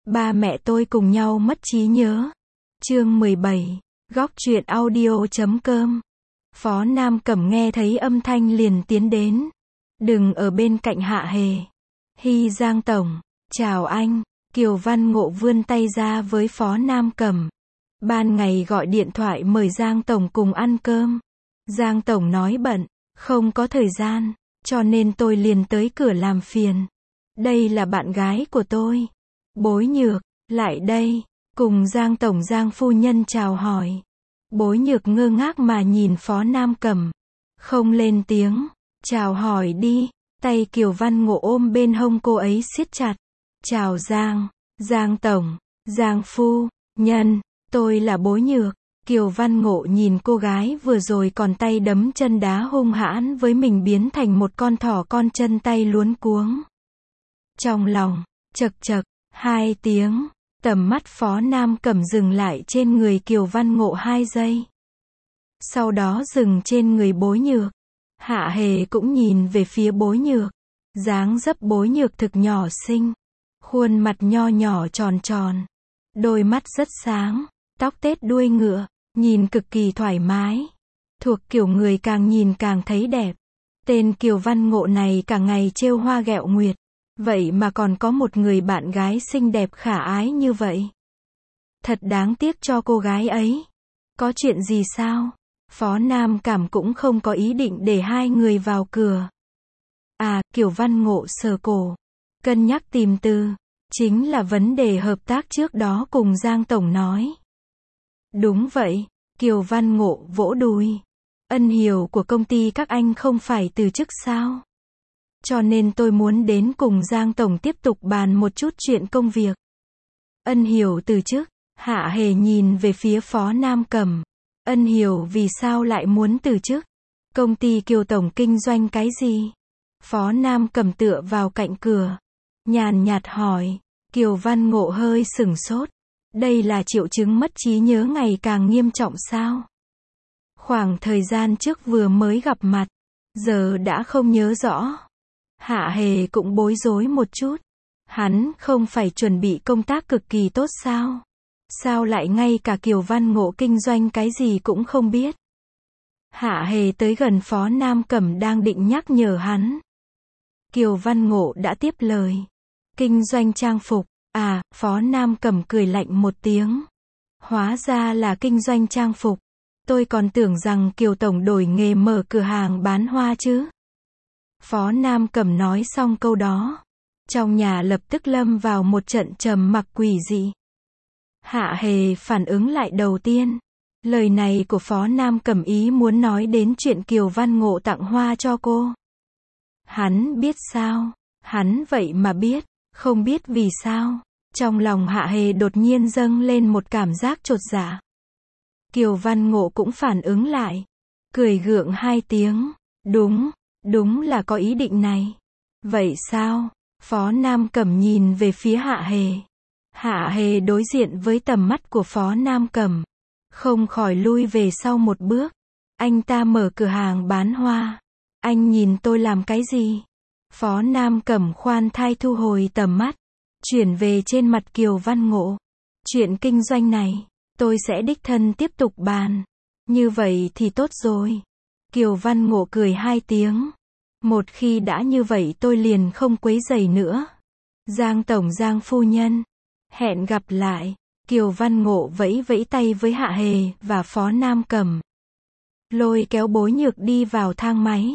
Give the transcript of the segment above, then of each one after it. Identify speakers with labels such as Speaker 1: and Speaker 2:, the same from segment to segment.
Speaker 1: Ba mẹ tôi cùng nhau mất trí nhớ. Chương 17. Góc truyện audio.com. Phó Nam Cẩm nghe thấy âm thanh liền tiến đến. Đừng ở bên cạnh Hạ Hề. Hy Giang Tổng. Chào anh. Kiều Văn Ngộ vươn tay ra với Phó Nam Cẩm. Ban ngày gọi điện thoại mời Giang Tổng cùng ăn cơm. Giang Tổng nói bận, không có thời gian, cho nên tôi liền tới cửa làm phiền. Đây là bạn gái của tôi. Bối Nhược, lại đây, cùng Giang Tổng Giang phu nhân chào hỏi. Bối Nhược ngơ ngác mà nhìn Phó Nam Cẩm. Không lên tiếng, chào hỏi đi, tay Kiều Văn Ngộ ôm bên hông cô ấy siết chặt. Chào Giang Tổng, Giang phu nhân, tôi là Bối Nhược. Kiều Văn Ngộ nhìn cô gái vừa rồi còn tay đấm chân đá hung hãn với mình biến thành một con thỏ con chân tay luống cuống. Trong lòng, chật chật, 2 tiếng, tầm mắt Phó Nam Cẩm dừng lại trên người Kiều Văn Ngộ 2 giây. Sau đó dừng trên người Bối Nhược. Hạ Hề cũng nhìn về phía Bối Nhược. Dáng dấp Bối Nhược thực nhỏ xinh. Khuôn mặt nho nhỏ tròn tròn. Đôi mắt rất sáng. Tóc tết đuôi ngựa. Nhìn cực kỳ thoải mái. Thuộc kiểu người càng nhìn càng thấy đẹp. Tên Kiều Văn Ngộ này cả ngày trêu hoa ghẹo nguyệt. Vậy mà còn có một người bạn gái xinh đẹp khả ái như vậy. Thật đáng tiếc cho cô gái ấy. Có chuyện gì sao? Phó Nam Cẩm cũng không có ý định để hai người vào cửa. À, Kiều Văn Ngộ sờ cổ. Cân nhắc tìm từ. Chính là vấn đề hợp tác trước đó cùng Giang Tổng nói. Đúng vậy, Kiều Văn Ngộ vỗ đùi. Ân Hiểu của công ty các anh không phải từ chức sao? Cho nên tôi muốn đến cùng Giang Tổng tiếp tục bàn một chút chuyện công việc. Ân Hiểu từ chức. Hạ Hề nhìn về phía Phó Nam Cẩm. Ân Hiểu vì sao lại muốn từ chức? Công ty Kiều Tổng kinh doanh cái gì? Phó Nam Cẩm tựa vào cạnh cửa. Nhàn nhạt hỏi. Kiều Văn Ngộ hơi sửng sốt. Đây là triệu chứng mất trí nhớ ngày càng nghiêm trọng sao? Khoảng thời gian trước vừa mới gặp mặt, giờ đã không nhớ rõ. Hạ Hề cũng bối rối một chút. Hắn không phải chuẩn bị công tác cực kỳ tốt sao? Sao lại ngay cả Kiều Văn Ngộ kinh doanh cái gì cũng không biết? Hạ Hề tới gần Phó Nam Cẩm đang định nhắc nhở hắn. Kiều Văn Ngộ đã tiếp lời. Kinh doanh trang phục. À, Phó Nam Cẩm cười lạnh một tiếng. Hóa ra là kinh doanh trang phục. Tôi còn tưởng rằng Kiều Tổng đổi nghề mở cửa hàng bán hoa chứ. Phó Nam Cẩm nói xong câu đó. Trong nhà lập tức lâm vào một trận trầm mặc quỷ dị. Hạ Hề phản ứng lại đầu tiên. Lời này của Phó Nam Cẩm ý muốn nói đến chuyện Kiều Văn Ngộ tặng hoa cho cô. Hắn biết sao? Hắn vậy mà biết. Không biết vì sao. Trong lòng Hạ Hề đột nhiên dâng lên một cảm giác chột dạ. Kiều Văn Ngộ cũng phản ứng lại. Cười gượng 2 tiếng. Đúng là có ý định này. Vậy sao? Phó Nam Cẩm nhìn về phía Hạ Hề. Hạ Hề đối diện với tầm mắt của Phó Nam Cẩm. Không khỏi lui về sau một bước. Anh ta mở cửa hàng bán hoa. Anh nhìn tôi làm cái gì? Phó Nam Cẩm khoan thai thu hồi tầm mắt. Chuyển về trên mặt Kiều Văn Ngộ. Chuyện kinh doanh này, tôi sẽ đích thân tiếp tục bàn. Như vậy thì tốt rồi. Kiều Văn Ngộ cười 2 tiếng. Một khi đã như vậy tôi liền không quấy rầy nữa. Giang Tổng Giang phu nhân. Hẹn gặp lại. Kiều Văn Ngộ vẫy vẫy tay với Hạ Hề và Phó Nam Cẩm. Lôi kéo Bối Nhược đi vào thang máy.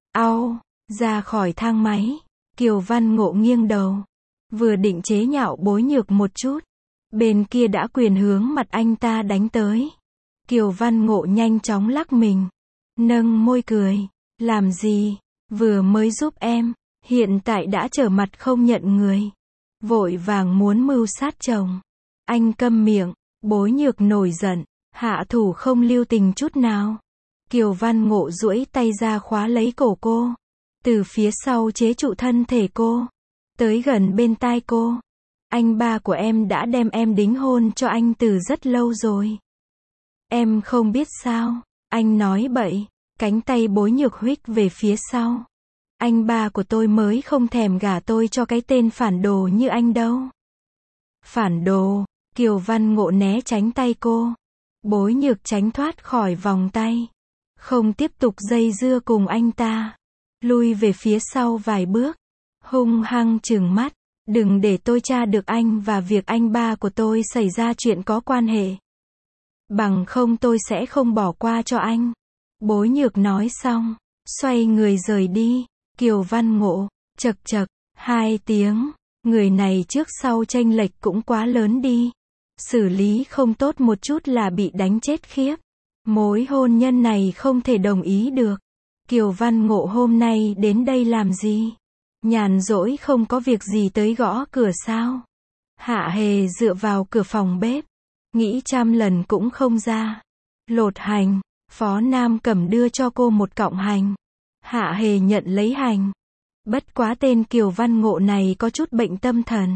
Speaker 1: Ra khỏi thang máy. Kiều Văn Ngộ nghiêng đầu. Vừa định chế nhạo Bối Nhược một chút. Bên kia đã quyền hướng mặt anh ta đánh tới. Kiều Văn Ngộ nhanh chóng lắc mình. Nâng môi cười. Làm gì? Vừa mới giúp em. Hiện tại đã trở mặt không nhận người. Vội vàng muốn mưu sát chồng. Anh câm miệng. Bối Nhược nổi giận. Hạ thủ không lưu tình chút nào. Kiều Văn Ngộ duỗi tay ra khóa lấy cổ cô. Từ phía sau chế trụ thân thể cô. Tới gần bên tai cô. Anh ba của em đã đem em đính hôn cho anh từ rất lâu rồi. Em không biết sao? Anh nói bậy. Cánh tay Bối Nhược huých về phía sau. Anh ba của tôi mới không thèm gả tôi cho cái tên phản đồ như anh đâu. Phản đồ. Kiều Văn Ngộ né tránh tay cô. Bối Nhược tránh thoát khỏi vòng tay. Không tiếp tục dây dưa cùng anh ta. Lui về phía sau vài bước. Hung hăng trừng mắt. Đừng để tôi tra được anh và việc anh ba của tôi xảy ra chuyện có quan hệ. Bằng không tôi sẽ không bỏ qua cho anh. Bối Nhược nói xong. Xoay người rời đi. Kiều Văn Ngộ. Chậc chậc. 2 tiếng. Người này trước sau chênh lệch cũng quá lớn đi. Xử lý không tốt một chút là bị đánh chết khiếp. Mối hôn nhân này không thể đồng ý được. Kiều Văn Ngộ hôm nay đến đây làm gì? Nhàn rỗi không có việc gì tới gõ cửa sao? Hạ Hề dựa vào cửa phòng bếp. Nghĩ trăm lần cũng không ra. Lột hành. Phó Nam Cẩm đưa cho cô một cọng hành. Hạ Hề nhận lấy hành. Bất quá tên Kiều Văn Ngộ này có chút bệnh tâm thần.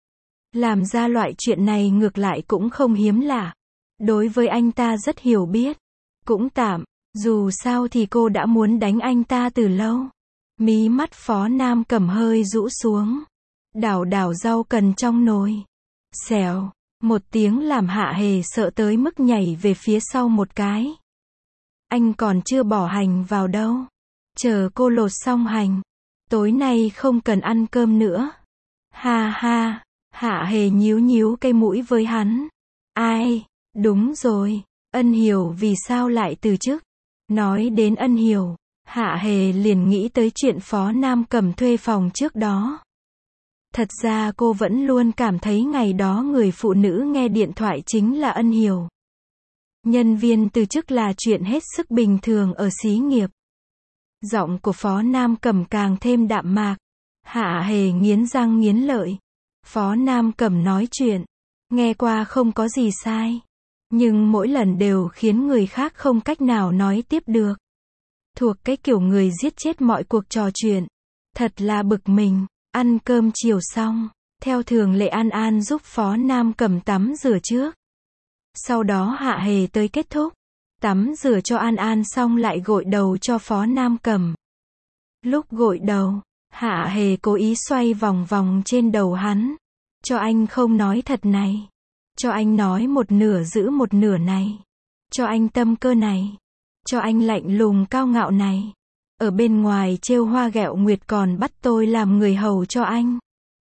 Speaker 1: Làm ra loại chuyện này ngược lại cũng không hiếm lạ. Đối với anh ta rất hiểu biết. Cũng tạm, dù sao thì cô đã muốn đánh anh ta từ lâu. Mí mắt Phó Nam Cẩm hơi rũ xuống. Đảo đảo rau cần trong nồi. Xèo, một tiếng làm Hạ Hề sợ tới mức nhảy về phía sau một cái. Anh còn chưa bỏ hành vào đâu. Chờ cô lột xong hành. Tối nay không cần ăn cơm nữa. Ha ha, Hạ Hề nhíu nhíu cái mũi với hắn. Ai, đúng rồi, Ân Hiểu vì sao lại từ chức? Nói đến Ân Hiểu, Hạ Hề liền nghĩ tới chuyện Phó Nam Cẩm thuê phòng trước đó. Thật ra cô vẫn luôn cảm thấy ngày đó người phụ nữ nghe điện thoại chính là Ân Hiểu. Nhân viên từ chức là chuyện hết sức bình thường ở xí nghiệp. Giọng của Phó Nam Cẩm càng thêm đạm mạc. Hạ Hề nghiến răng nghiến lợi. Phó Nam Cẩm nói chuyện. Nghe qua không có gì sai. Nhưng mỗi lần đều khiến người khác không cách nào nói tiếp được. Thuộc cái kiểu người giết chết mọi cuộc trò chuyện. Thật là bực mình. Ăn cơm chiều xong. Theo thường lệ An An giúp Phó Nam Cẩm tắm rửa trước. Sau đó Hạ Hề tới kết thúc. Tắm rửa cho An An xong lại gội đầu cho Phó Nam Cẩm. Lúc gội đầu, Hạ Hề cố ý xoay vòng vòng trên đầu hắn. Cho anh không nói thật này. Cho anh nói một nửa giữ một nửa này. Cho anh tâm cơ này. Cho anh lạnh lùng cao ngạo này. Ở bên ngoài trêu hoa ghẹo nguyệt còn bắt tôi làm người hầu cho anh.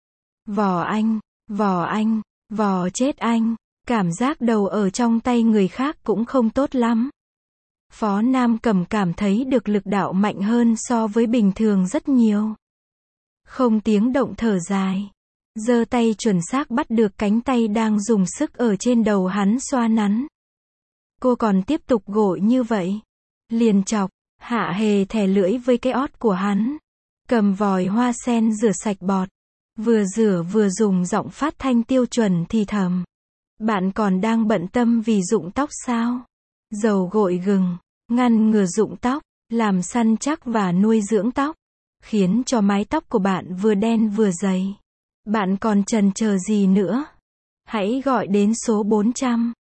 Speaker 1: Vò anh, vò chết anh. Cảm giác đầu ở trong tay người khác cũng không tốt lắm. Phó Nam Cẩm cảm thấy được lực đạo mạnh hơn so với bình thường rất nhiều. Không tiếng động thở dài. Giơ tay chuẩn xác bắt được cánh tay đang dùng sức ở trên đầu hắn xoa nắn. Cô còn tiếp tục gội như vậy. Liền chọc, Hạ Hề thè lưỡi với cái ót của hắn. Cầm vòi hoa sen rửa sạch bọt. Vừa rửa vừa dùng giọng phát thanh tiêu chuẩn thì thầm. Bạn còn đang bận tâm vì rụng tóc sao? Dầu gội gừng, ngăn ngừa rụng tóc, làm săn chắc và nuôi dưỡng tóc, khiến cho mái tóc của bạn vừa đen vừa dày. Bạn còn chần chờ gì nữa? Hãy gọi đến số 400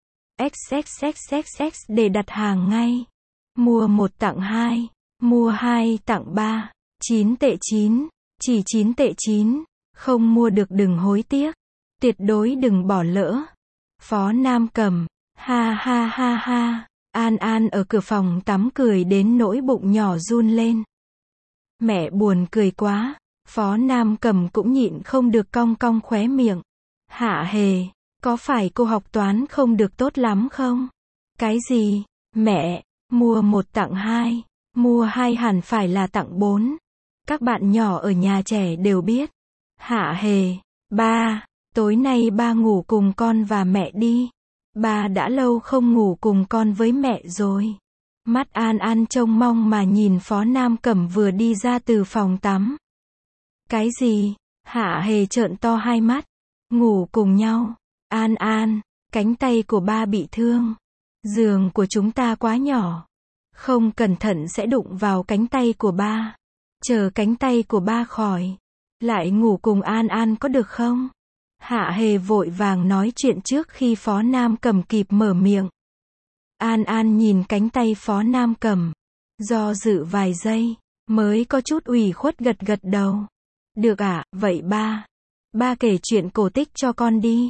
Speaker 1: XXXXX để đặt hàng ngay. Mua 1 tặng 2, mua 2 tặng 3, 9 tệ 9, chỉ 9 tệ 9, không mua được đừng hối tiếc, tuyệt đối đừng bỏ lỡ. Phó Nam Cẩm, ha ha ha ha, An An ở cửa phòng tắm cười đến nỗi bụng nhỏ run lên. Mẹ buồn cười quá, Phó Nam Cẩm cũng nhịn không được cong cong khóe miệng. Hạ Hề, có phải cô học toán không được tốt lắm không? Cái gì? Mẹ, mua 1 tặng 2, mua 2 hẳn phải là tặng 4. Các bạn nhỏ ở nhà trẻ đều biết. Hạ Hề, ba, tối nay ba ngủ cùng con và mẹ đi. Ba đã lâu không ngủ cùng con với mẹ rồi. Mắt An An trông mong mà nhìn Phó Nam Cẩm vừa đi ra từ phòng tắm. Cái gì? Hạ Hề trợn to hai mắt. Ngủ cùng nhau. An An, cánh tay của ba bị thương. Giường của chúng ta quá nhỏ. Không cẩn thận sẽ đụng vào cánh tay của ba. Chờ cánh tay của ba khỏi. Lại ngủ cùng An An có được không? Hạ Hề vội vàng nói chuyện trước khi Phó Nam Cẩm kịp mở miệng. An An nhìn cánh tay Phó Nam Cẩm. Do dự vài giây, mới có chút ủy khuất gật gật đầu. Được ạ, vậy ba. Ba kể chuyện cổ tích cho con đi.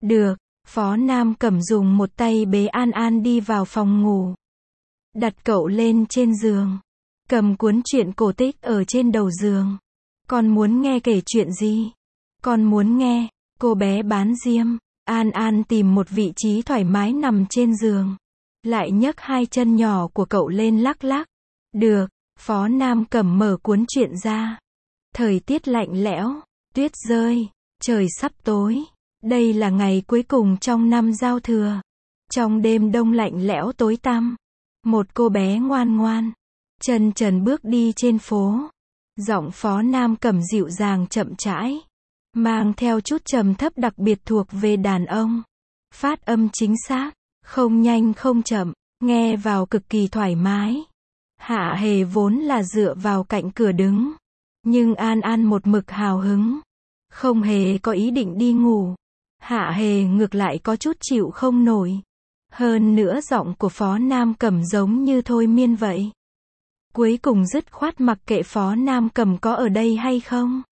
Speaker 1: Được, Phó Nam Cẩm dùng một tay bế An An đi vào phòng ngủ. Đặt cậu lên trên giường. Cầm cuốn truyện cổ tích ở trên đầu giường. Con muốn nghe kể chuyện gì? Con muốn nghe. Cô bé bán diêm. An An tìm một vị trí thoải mái nằm trên giường. Lại nhấc hai chân nhỏ của cậu lên lắc lắc. Được, Phó Nam Cẩm mở cuốn truyện ra. Thời tiết lạnh lẽo, tuyết rơi, trời sắp tối. Đây là ngày cuối cùng trong năm giao thừa. Trong đêm đông lạnh lẽo tối tăm, một cô bé ngoan ngoan, chân trần bước đi trên phố. Giọng Phó Nam Cẩm dịu dàng chậm rãi, mang theo chút trầm thấp đặc biệt thuộc về đàn ông. Phát âm chính xác, không nhanh không chậm, nghe vào cực kỳ thoải mái. Hạ Hề vốn là dựa vào cạnh cửa đứng, nhưng An An một mực hào hứng, không hề có ý định đi ngủ. Hạ Hề ngược lại có chút chịu không nổi. Hơn nữa giọng của Phó Nam Cẩm giống như thôi miên vậy. Cuối cùng dứt khoát mặc kệ Phó Nam Cẩm có ở đây hay không.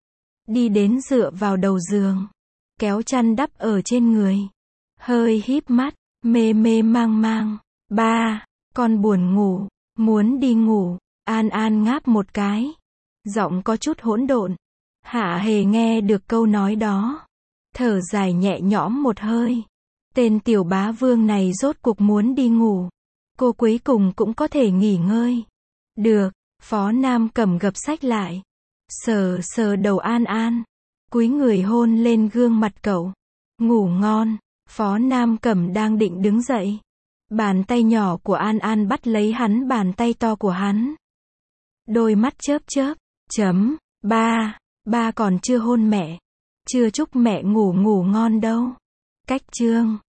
Speaker 1: Đi đến dựa vào đầu giường, kéo chăn đắp ở trên người, hơi híp mắt, mê mê mang mang. Ba, con buồn ngủ, muốn đi ngủ. An An ngáp một cái, giọng có chút hỗn độn. Hạ Hề nghe được câu nói đó, thở dài nhẹ nhõm một hơi. Tên tiểu bá vương này rốt cuộc muốn đi ngủ. Cô cuối cùng cũng có thể nghỉ ngơi. Được, Phó Nam Cẩm gập sách lại, sờ sờ đầu An An, cúi người hôn lên gương mặt cậu. Ngủ ngon. Phó Nam Cẩm đang định đứng dậy. Bàn tay nhỏ của An An bắt lấy hắn bàn tay to của hắn. Đôi mắt chớp chớp. Ba còn chưa hôn mẹ. Chưa chúc mẹ ngủ ngon đâu. Cách chương